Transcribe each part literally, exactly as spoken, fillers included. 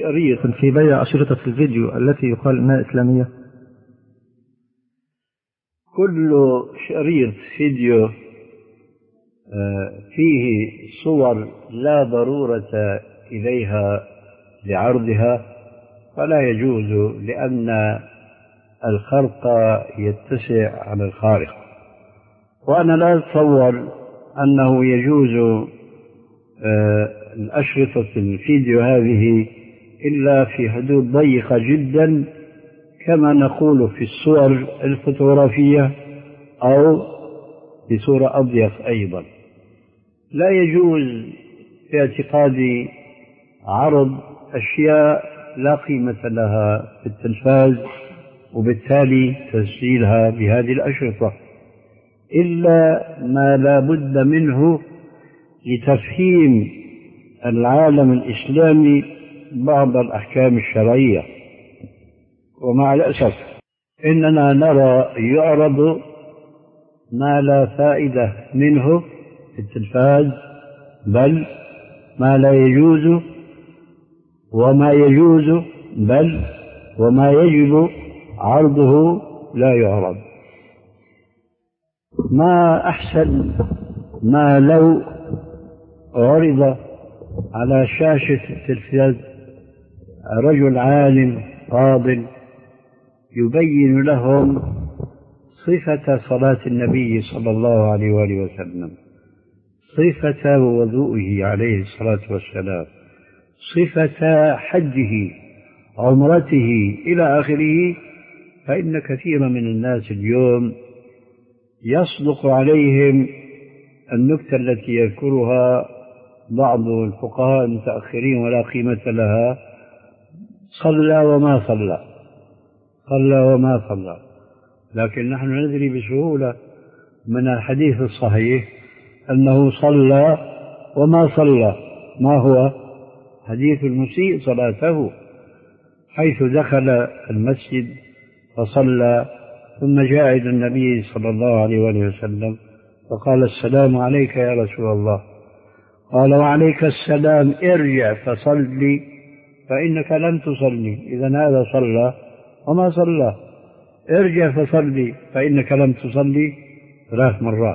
شريط في بيع أشرطة الفيديو التي يقال إنها إسلامية؟ كل شريط فيديو فيه صور لا ضرورة إليها لعرضها فلا يجوز، لأن الخرق يتسع على الخارق. وأنا لا أتصور أنه يجوز الأشرطة الفيديو هذه إلا في حدود ضيقة جدا، كما نقول في الصور الفوتوغرافية أو بصورة أضيق أيضا. لا يجوز في اعتقادي عرض أشياء لا قيمة لها في التلفاز، وبالتالي تسجيلها بهذه الأشرطة إلا ما لا بد منه لتفهيم العالم الإسلامي بعض الأحكام الشرعية. ومع الأسف إننا نرى يعرض ما لا فائدة منه في التلفاز، بل ما لا يجوز وما يجوز بل وما يجب عرضه لا يعرض. ما أحسن ما لو عرض على شاشة التلفاز رجل عالم فاضل يبين لهم صفة صلاة النبي صلى الله عليه وآله وسلم، صفة وضوئه عليه الصلاة والسلام، صفة حجه، عمرته إلى آخره. فإن كثيرا من الناس اليوم يصدق عليهم النكتة التي يذكرها بعض الفقهاء المتأخرين ولا قيمة لها: صلى وما صلى، صلى وما صلى. لكن نحن ندري بسهولة من الحديث الصحيح أنه صلى وما صلى. ما هو حديث المسيء صلاته، حيث دخل المسجد فصلى ثم جاء إلى النبي صلى الله عليه وآله وسلم فقال: السلام عليك يا رسول الله. قال: وعليك السلام، ارجع فصلي فإنك لم تصلي. إذن هذا صلى وما صلى. ارجع فصلي فإنك لم تصلي ثلاث مرات.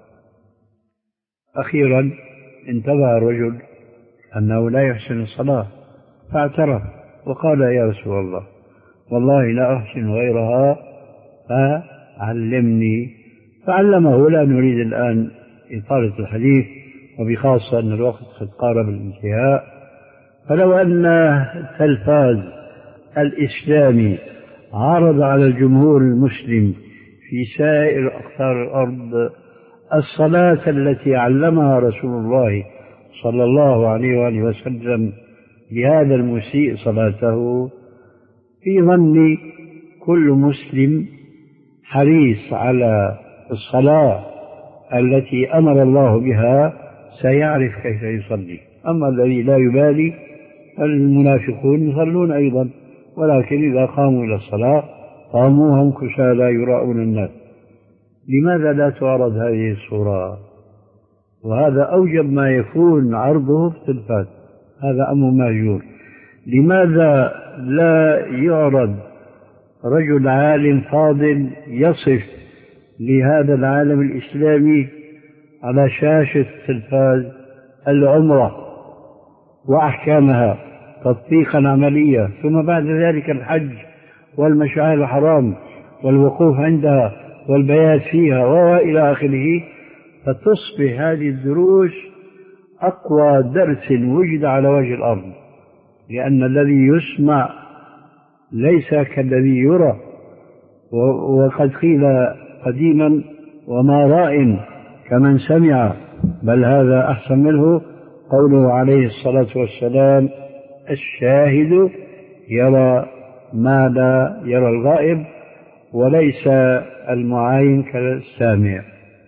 أخيرا انتبه الرجل أنه لا يحسن الصلاة فاعترف وقال: يا رسول الله والله لا أحسن غيرها فعلمني. فعلمه. لا نريد الآن إطالة الحديث، وبخاصة أن الوقت قد قارب الانتهاء. فلو أن التلفاز الإسلامي عرض على الجمهور المسلم في سائر أقطار الأرض الصلاة التي علمها رسول الله صلى الله عليه وآله وسلم لهذا المسيء صلاته، في ظني كل مسلم حريص على الصلاة التي أمر الله بها سيعرف كيف يصلي. أما الذي لا يبالي المنافقون يصلون أيضا، ولكن إذا قاموا إلى الصلاة قاموا هم كسالى يراؤون الناس. لماذا لا تعرض هذه الصورة؟ وهذا أوجب ما يكون عرضه في التلفاز، هذا أمر مهجور. لماذا لا يعرض رجل عالم فاضل يصف لهذا العالم الإسلامي على شاشة التلفاز العمرة وأحكامها تطبيقا عمليا، ثم بعد ذلك الحج والمشاعر الحرام والوقوف عندها والبيات فيها وإلى آخره، فتصبح هذه الدروس أقوى درس وجد على وجه الأرض، لأن الذي يسمع ليس كالذي يرى. وقد قيل قديما: وما راء كمن سمع، بل هذا أحسن منه. قوله عليه الصلاة والسلام: الشاهد يرى ما لا يرى الغائب، وليس المعاين كالسامع.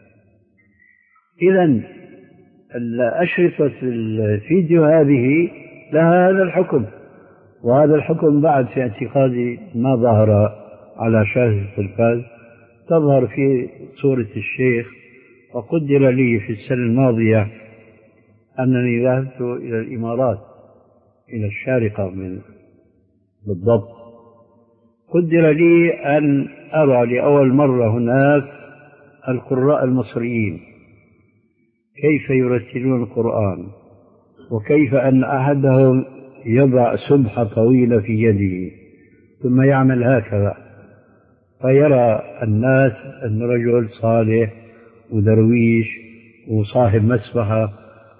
إذن الأشرطة الفيديو هذه لها هذا الحكم، وهذا الحكم بعد في اعتقادي ما ظهر على شاشة التلفاز، تظهر في صورة الشيخ. وقدر لي في السنة الماضية أنني ذهبت إلى الإمارات إلى الشارقة من بالضبط. قدر لي أن أرى لأول مرة هناك القراء المصريين كيف يرتلون القرآن، وكيف أن أحدهم يضع سبحة طويلة في يده ثم يعمل هكذا، فيرى الناس أن رجل صالح ودرويش وصاحب مسبحة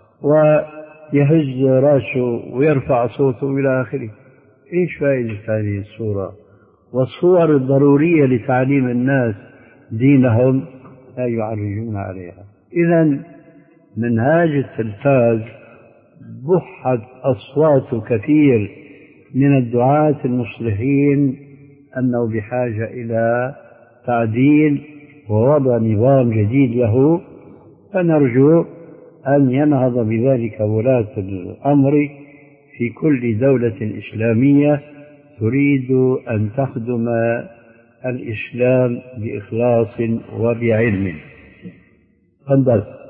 ويهز رأسه ويرفع صوته إلى آخره. إيش فائدة هذه الصورة؟ والصور الضرورية لتعليم الناس دينهم لا يعرجون عليها. إذن منهاج التلفاز بحت أصوات كثير من الدعاة المصلحين أنه بحاجة إلى تعديل ووضع نظام جديد له، فنرجو أن ينهض بذلك ولاة الأمر في كل دولة إسلامية تريد أن تخدم الإسلام بإخلاص وبعلم. تفضل.